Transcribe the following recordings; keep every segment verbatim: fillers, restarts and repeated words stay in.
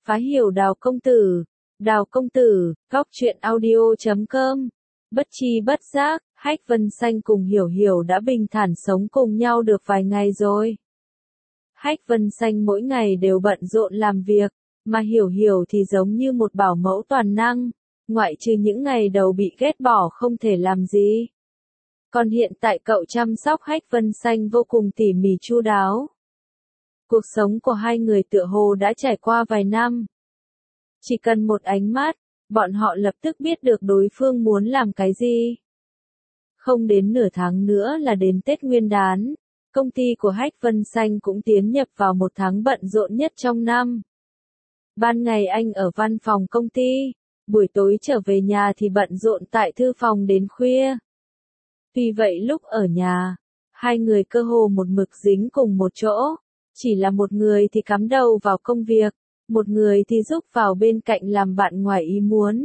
Phá hiểu Đào công tử, Đào công tử, góc truyện audio chấm com. Bất chi bất giác, Hách Vân Sanh cùng Hiểu Hiểu đã bình thản sống cùng nhau được vài ngày rồi. Hách Vân Sanh mỗi ngày đều bận rộn làm việc, mà Hiểu Hiểu thì giống như một bảo mẫu toàn năng, ngoại trừ những ngày đầu bị ghét bỏ không thể làm gì. Còn hiện tại cậu chăm sóc Hách Vân Sanh vô cùng tỉ mỉ chu đáo. Cuộc sống của hai người tựa hồ đã trải qua vài năm. Chỉ cần một ánh mắt, bọn họ lập tức biết được đối phương muốn làm cái gì. Không đến nửa tháng nữa là đến Tết Nguyên đán, công ty của Hách Vân Sanh cũng tiến nhập vào một tháng bận rộn nhất trong năm. Ban ngày anh ở văn phòng công ty, buổi tối trở về nhà thì bận rộn tại thư phòng đến khuya. Tuy vậy lúc ở nhà, hai người cơ hồ một mực dính cùng một chỗ, chỉ là một người thì cắm đầu vào công việc, một người thì giúp vào bên cạnh làm bạn ngoài ý muốn.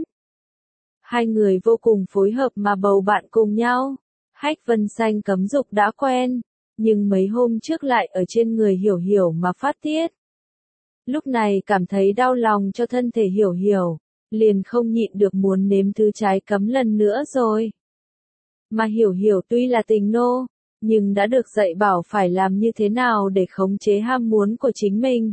Hai người vô cùng phối hợp mà bầu bạn cùng nhau. Hách Vân Sanh cấm dục đã quen, nhưng mấy hôm trước lại ở trên người Hiểu Hiểu mà phát tiết. Lúc này cảm thấy đau lòng cho thân thể Hiểu Hiểu, liền không nhịn được muốn nếm thứ trái cấm lần nữa rồi. Mà Hiểu Hiểu tuy là tình nô, nhưng đã được dạy bảo phải làm như thế nào để khống chế ham muốn của chính mình.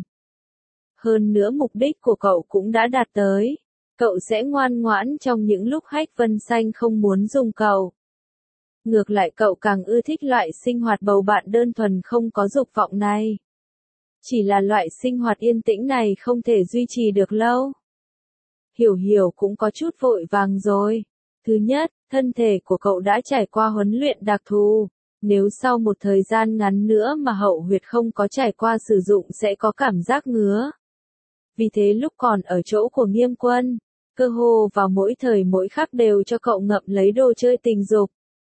Hơn nữa mục đích của cậu cũng đã đạt tới. Cậu sẽ ngoan ngoãn trong những lúc Hách Vân Sanh không muốn dùng cậu. Ngược lại cậu càng ưa thích loại sinh hoạt bầu bạn đơn thuần không có dục vọng này. Chỉ là loại sinh hoạt yên tĩnh này không thể duy trì được lâu. Hiểu Hiểu cũng có chút vội vàng rồi. Thứ nhất, thân thể của cậu đã trải qua huấn luyện đặc thù. Nếu sau một thời gian ngắn nữa mà hậu huyệt không có trải qua sử dụng sẽ có cảm giác ngứa. Vì thế lúc còn ở chỗ của Nghiêm Quân, cơ hồ vào mỗi thời mỗi khắc đều cho cậu ngậm lấy đồ chơi tình dục.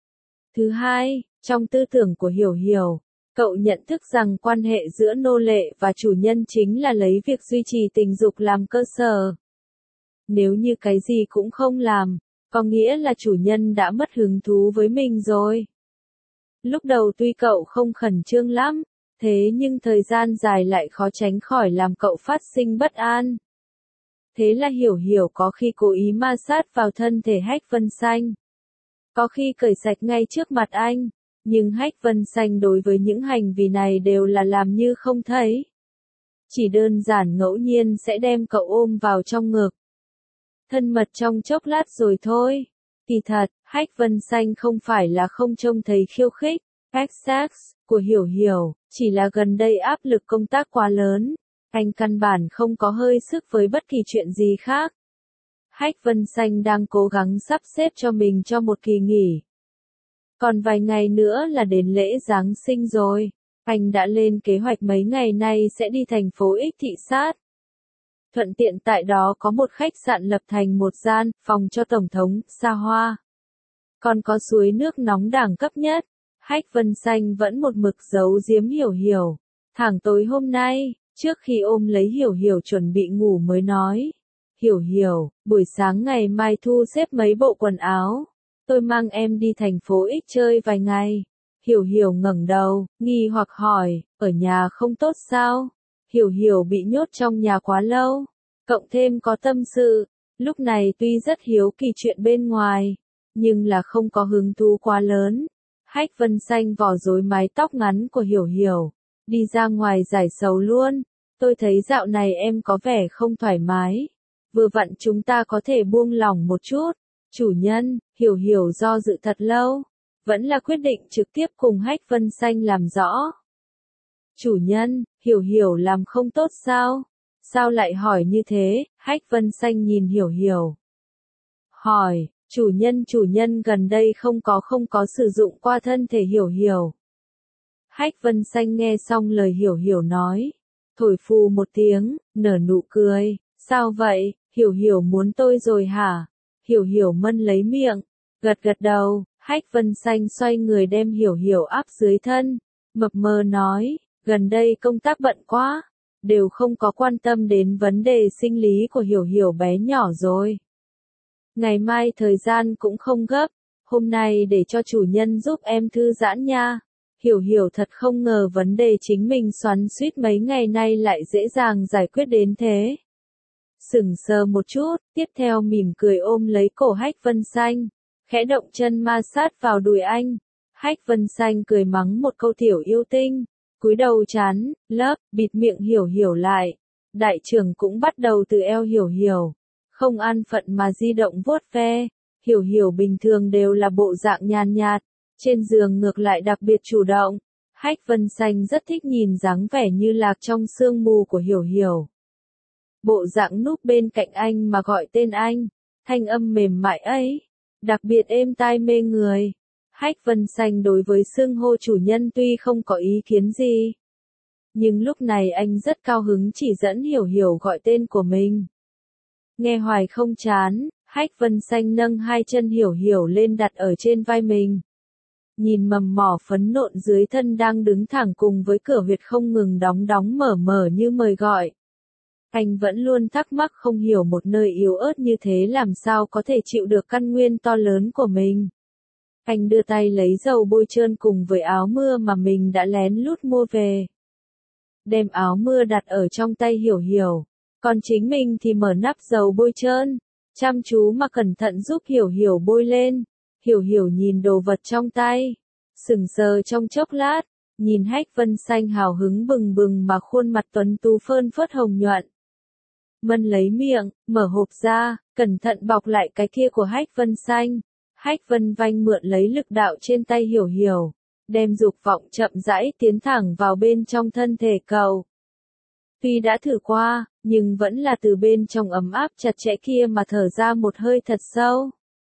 Thứ hai, trong tư tưởng của Hiểu Hiểu, cậu nhận thức rằng quan hệ giữa nô lệ và chủ nhân chính là lấy việc duy trì tình dục làm cơ sở. Nếu như cái gì cũng không làm, có nghĩa là chủ nhân đã mất hứng thú với mình rồi. Lúc đầu tuy cậu không khẩn trương lắm, thế nhưng thời gian dài lại khó tránh khỏi làm cậu phát sinh bất an. Thế là Hiểu Hiểu có khi cố ý ma sát vào thân thể Hách Vân Sanh. Có khi cởi sạch ngay trước mặt anh, nhưng Hách Vân Sanh đối với những hành vi này đều là làm như không thấy. Chỉ đơn giản ngẫu nhiên sẽ đem cậu ôm vào trong ngực. Thân mật trong chốc lát rồi thôi. Kỳ thật, Hách Vân Sanh không phải là không trông thấy khiêu khích, sex của Hiểu Hiểu, chỉ là gần đây áp lực công tác quá lớn, anh căn bản không có hơi sức với bất kỳ chuyện gì khác. Hách Vân Sanh đang cố gắng sắp xếp cho mình cho một kỳ nghỉ. Còn vài ngày nữa là đến lễ Giáng sinh rồi, anh đã lên kế hoạch mấy ngày nay sẽ đi thành phố X thị sát. Thuận tiện tại đó có một khách sạn lập thành một gian, phòng cho Tổng thống, xa hoa. Còn có suối nước nóng đẳng cấp nhất. Hách Vân Sanh vẫn một mực giấu giếm Hiểu Hiểu. Thẳng tối hôm nay, trước khi ôm lấy Hiểu Hiểu chuẩn bị ngủ mới nói. Hiểu Hiểu, buổi sáng ngày mai thu xếp mấy bộ quần áo. Tôi mang em đi thành phố X chơi vài ngày. Hiểu Hiểu ngẩng đầu, nghi hoặc hỏi, ở nhà không tốt sao? Hiểu Hiểu bị nhốt trong nhà quá lâu. Cộng thêm có tâm sự, lúc này tuy rất hiếu kỳ chuyện bên ngoài, nhưng là không có hứng thú quá lớn. Hách Vân Sanh vò rối mái tóc ngắn của Hiểu Hiểu, đi ra ngoài giải sầu luôn. Tôi thấy dạo này em có vẻ không thoải mái. Vừa vặn chúng ta có thể buông lỏng một chút. Chủ nhân, Hiểu Hiểu do dự thật lâu, vẫn là quyết định trực tiếp cùng Hách Vân Sanh làm rõ. Chủ nhân, Hiểu Hiểu làm không tốt sao? Sao lại hỏi như thế? Hách Vân Sanh nhìn Hiểu Hiểu. Hỏi, chủ nhân chủ nhân gần đây không có không có sử dụng qua thân thể Hiểu Hiểu. Hách Vân Sanh nghe xong lời Hiểu Hiểu nói, thổi phù một tiếng, nở nụ cười, sao vậy, Hiểu Hiểu muốn tôi rồi hả? Hiểu Hiểu mân lấy miệng, gật gật đầu, Hách Vân Sanh xoay người đem Hiểu Hiểu áp dưới thân, mập mờ nói, gần đây công tác bận quá, đều không có quan tâm đến vấn đề sinh lý của Hiểu Hiểu bé nhỏ rồi. Ngày mai thời gian cũng không gấp, hôm nay để cho chủ nhân giúp em thư giãn nha. Hiểu Hiểu thật không ngờ vấn đề chính mình xoắn xuýt mấy ngày nay lại dễ dàng giải quyết đến thế. sững sờ một chút, tiếp theo mỉm cười ôm lấy cổ Hách Vân Xanh, khẽ động chân ma sát vào đùi anh. Hách Vân Xanh cười mắng một câu tiểu yêu tinh, cúi đầu chán, lấp, bịt miệng Hiểu Hiểu lại. Đại trưởng cũng bắt đầu từ eo Hiểu Hiểu, không an phận mà di động vuốt ve. Hiểu Hiểu bình thường đều là bộ dạng nhàn nhạt, trên giường ngược lại đặc biệt chủ động. Hách Vân Xanh rất thích nhìn dáng vẻ như lạc trong sương mù của Hiểu Hiểu. Bộ dạng núp bên cạnh anh mà gọi tên anh, thanh âm mềm mại ấy, đặc biệt êm tai mê người. Hách Vân Xanh đối với xưng hô chủ nhân tuy không có ý kiến gì, nhưng lúc này anh rất cao hứng chỉ dẫn Hiểu Hiểu gọi tên của mình. Nghe hoài không chán, Hách Vân Xanh nâng hai chân Hiểu Hiểu lên đặt ở trên vai mình. Nhìn mầm mỏ phấn nộn dưới thân đang đứng thẳng cùng với cửa huyệt không ngừng đóng đóng mở mở như mời gọi. Anh vẫn luôn thắc mắc không hiểu một nơi yếu ớt như thế làm sao có thể chịu được căn nguyên to lớn của mình. Anh đưa tay lấy dầu bôi trơn cùng với áo mưa mà mình đã lén lút mua về. Đem áo mưa đặt ở trong tay Hiểu Hiểu, còn chính mình thì mở nắp dầu bôi trơn, chăm chú mà cẩn thận giúp Hiểu Hiểu bôi lên. Hiểu Hiểu nhìn đồ vật trong tay, sững sờ trong chốc lát, nhìn Hách Vân Xanh hào hứng bừng bừng mà khuôn mặt tuấn tú phơn phớt hồng nhuận. Mân lấy miệng, mở hộp ra, cẩn thận bọc lại cái kia của Hách Vân Xanh. Hách Vân Vanh mượn lấy lực đạo trên tay Hiểu Hiểu, đem dục vọng chậm rãi tiến thẳng vào bên trong thân thể cậu. Tuy đã thử qua, nhưng vẫn là từ bên trong ấm áp chặt chẽ kia mà thở ra một hơi thật sâu.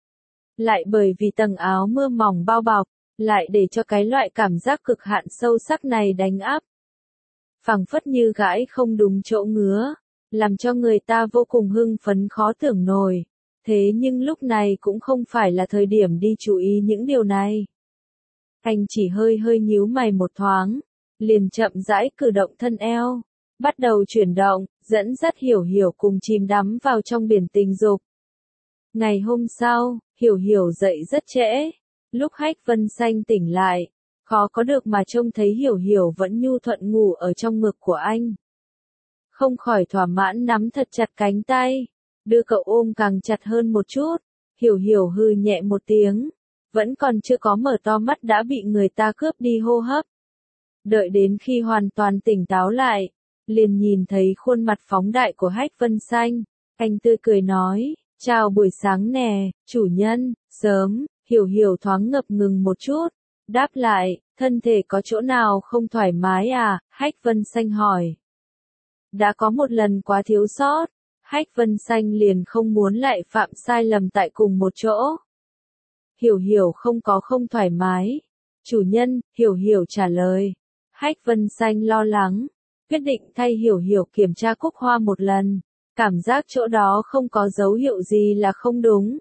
Lại bởi vì tầng áo mưa mỏng bao bọc, lại để cho cái loại cảm giác cực hạn sâu sắc này đánh áp. Phảng phất như gãi không đúng chỗ ngứa, làm cho người ta vô cùng hưng phấn khó tưởng nổi. Thế nhưng lúc này cũng không phải là thời điểm đi chú ý những điều này. Anh chỉ hơi hơi nhíu mày một thoáng, liền chậm rãi cử động thân eo, bắt đầu chuyển động, dẫn dắt Hiểu Hiểu cùng chìm đắm vào trong biển tình dục. Ngày hôm sau, Hiểu Hiểu dậy rất trễ. Lúc Hách Vân Xanh tỉnh lại, khó có được mà trông thấy Hiểu Hiểu vẫn nhu thuận ngủ ở trong ngực của anh. Không khỏi thỏa mãn nắm thật chặt cánh tay, đưa cậu ôm càng chặt hơn một chút. Hiểu Hiểu hừ nhẹ một tiếng, vẫn còn chưa có mở to mắt đã bị người ta cướp đi hô hấp. Đợi đến khi hoàn toàn tỉnh táo lại, liền nhìn thấy khuôn mặt phóng đại của Hách Vân Xanh, anh tươi cười nói, chào buổi sáng nè, chủ nhân, sớm. Hiểu Hiểu thoáng ngập ngừng một chút, đáp lại, thân thể có chỗ nào không thoải mái à, Hách Vân Xanh hỏi. Đã có một lần quá thiếu sót, Hách Vân Xanh liền không muốn lại phạm sai lầm tại cùng một chỗ. Hiểu Hiểu không có không thoải mái. Chủ nhân, Hiểu Hiểu trả lời. Hách Vân Xanh lo lắng, quyết định thay Hiểu Hiểu kiểm tra cúc hoa một lần, cảm giác chỗ đó không có dấu hiệu gì là không đúng.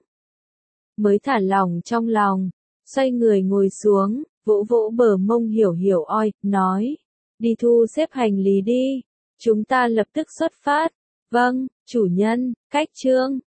Mới thả lỏng trong lòng, xoay người ngồi xuống, vỗ vỗ bờ mông Hiểu Hiểu oi, nói, đi thu xếp hành lý đi, chúng ta lập tức xuất phát. Vâng, chủ nhân, cách chương.